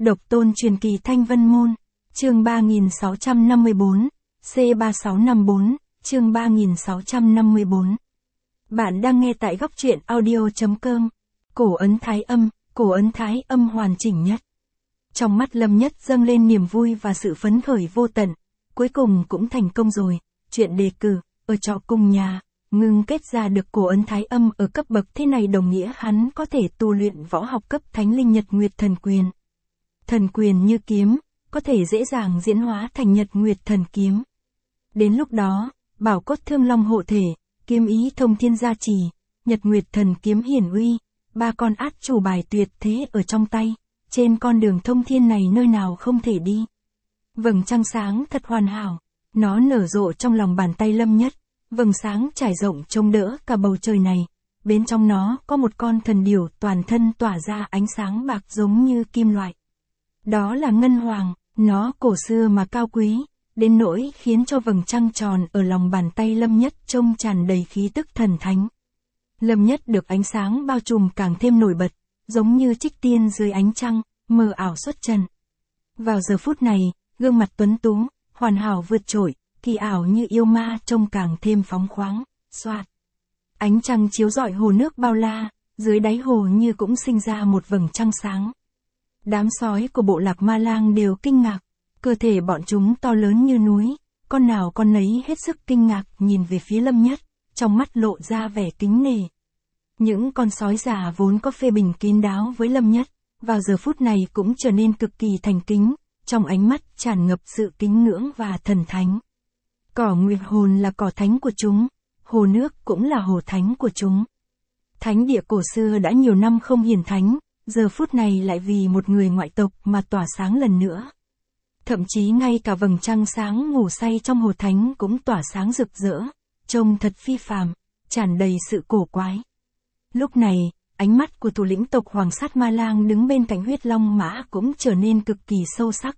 Độc tôn truyền kỳ Thanh Vân Môn, chương 3654, C3654, chương 3654. Bạn đang nghe tại góc truyện audio.com. Cổ ấn thái âm hoàn chỉnh nhất. Trong mắt Lâm Nhất dâng lên niềm vui và sự phấn khởi vô tận. Cuối cùng cũng thành công rồi, chuyện đề cử, ở trọ cùng nhà, ngưng kết ra được cổ ấn thái âm ở cấp bậc thế này đồng nghĩa hắn có thể tu luyện võ học cấp thánh linh Nhật Nguyệt Thần Quyền. Thần quyền như kiếm, có thể dễ dàng diễn hóa thành Nhật Nguyệt Thần Kiếm. Đến lúc đó, bảo cốt thương long hộ thể, kiếm ý thông thiên gia trì, Nhật Nguyệt Thần Kiếm hiển uy, ba con át chủ bài tuyệt thế ở trong tay, trên con đường thông thiên này nơi nào không thể đi. Vầng trăng sáng thật hoàn hảo, nó nở rộ trong lòng bàn tay Lâm Nhất, vầng sáng trải rộng trông đỡ cả bầu trời này, bên trong nó có một con thần điểu toàn thân tỏa ra ánh sáng bạc giống như kim loại. Đó là ngân hoàng, nó cổ xưa mà cao quý, đến nỗi khiến cho vầng trăng tròn ở lòng bàn tay Lâm Nhất trông tràn đầy khí tức thần thánh. Lâm Nhất được ánh sáng bao trùm càng thêm nổi bật, giống như trích tiên dưới ánh trăng, mờ ảo xuất trần. Vào giờ phút này, gương mặt tuấn tú, hoàn hảo vượt trội, kỳ ảo như yêu ma trông càng thêm phóng khoáng, xoạt. Ánh trăng chiếu rọi hồ nước bao la, dưới đáy hồ như cũng sinh ra một vầng trăng sáng. Đám sói của bộ lạc Ma Lang đều kinh ngạc, cơ thể bọn chúng to lớn như núi, con nào con nấy hết sức kinh ngạc nhìn về phía Lâm Nhất, trong mắt lộ ra vẻ kính nể. Những con sói già vốn có phê bình kín đáo với Lâm Nhất, vào giờ phút này cũng trở nên cực kỳ thành kính, trong ánh mắt tràn ngập sự kính ngưỡng và thần thánh. Cỏ Nguyệt Hồn là cỏ thánh của chúng, hồ nước cũng là hồ thánh của chúng. Thánh địa cổ xưa đã nhiều năm không hiển thánh, giờ phút này lại vì một người ngoại tộc mà tỏa sáng lần nữa. Thậm chí ngay cả vầng trăng sáng ngủ say trong hồ thánh cũng tỏa sáng rực rỡ, trông thật phi phàm, tràn đầy sự cổ quái. Lúc này, ánh mắt của thủ lĩnh tộc Hoàng Sát Ma Lang đứng bên cạnh huyết long mã cũng trở nên cực kỳ sâu sắc.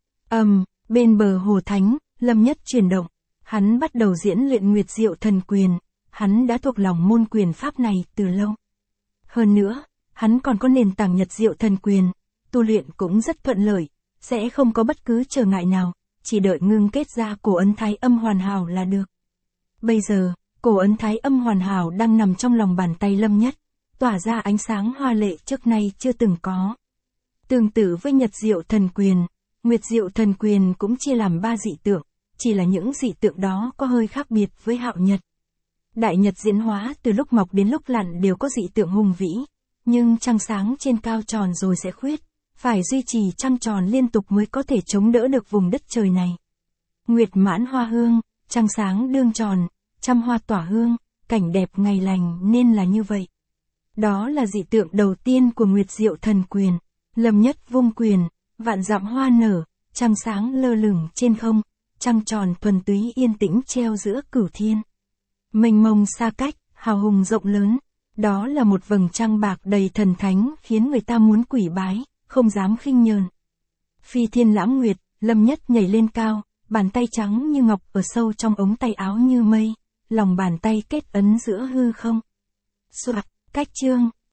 Bên bờ hồ thánh, Lâm Nhất chuyển động, hắn bắt đầu diễn luyện Nguyệt Diệu Thần Quyền, hắn đã thuộc lòng môn quyền pháp này từ lâu. Hơn nữa, hắn còn có nền tảng Nhật Diệu Thần Quyền, tu luyện cũng rất thuận lợi, sẽ không có bất cứ trở ngại nào, chỉ đợi ngưng kết ra cổ ấn thái âm hoàn hảo là được. Bây giờ, cổ ấn thái âm hoàn hảo đang nằm trong lòng bàn tay Lâm Nhất, tỏa ra ánh sáng hoa lệ trước nay chưa từng có. Tương tự với Nhật Diệu Thần Quyền, Nguyệt Diệu Thần Quyền cũng chia làm 3 dị tượng, chỉ là những dị tượng đó có hơi khác biệt với Hạo Nhật. Đại Nhật diễn hóa từ lúc mọc đến lúc lặn đều có dị tượng hùng vĩ, nhưng trăng sáng trên cao tròn rồi sẽ khuyết, phải duy trì trăng tròn liên tục mới có thể chống đỡ được vùng đất trời này. Nguyệt mãn hoa hương, trăng sáng đương tròn, trăm hoa tỏa hương, cảnh đẹp ngày lành nên là như vậy. Đó là dị tượng đầu tiên của Nguyệt Diệu Thần Quyền. Lâm Nhất vung quyền, vạn dặm hoa nở, trăng sáng lơ lửng trên không, trăng tròn thuần túy yên tĩnh treo giữa cửu thiên. Mênh mông xa cách, hào hùng rộng lớn, đó là một vầng trăng bạc đầy thần thánh khiến người ta muốn quỳ bái, không dám khinh nhờn. Phi thiên lãm nguyệt, Lâm Nhất nhảy lên cao, bàn tay trắng như ngọc ở sâu trong ống tay áo như mây, lòng bàn tay kết ấn giữa hư không. Soạt, cách chương,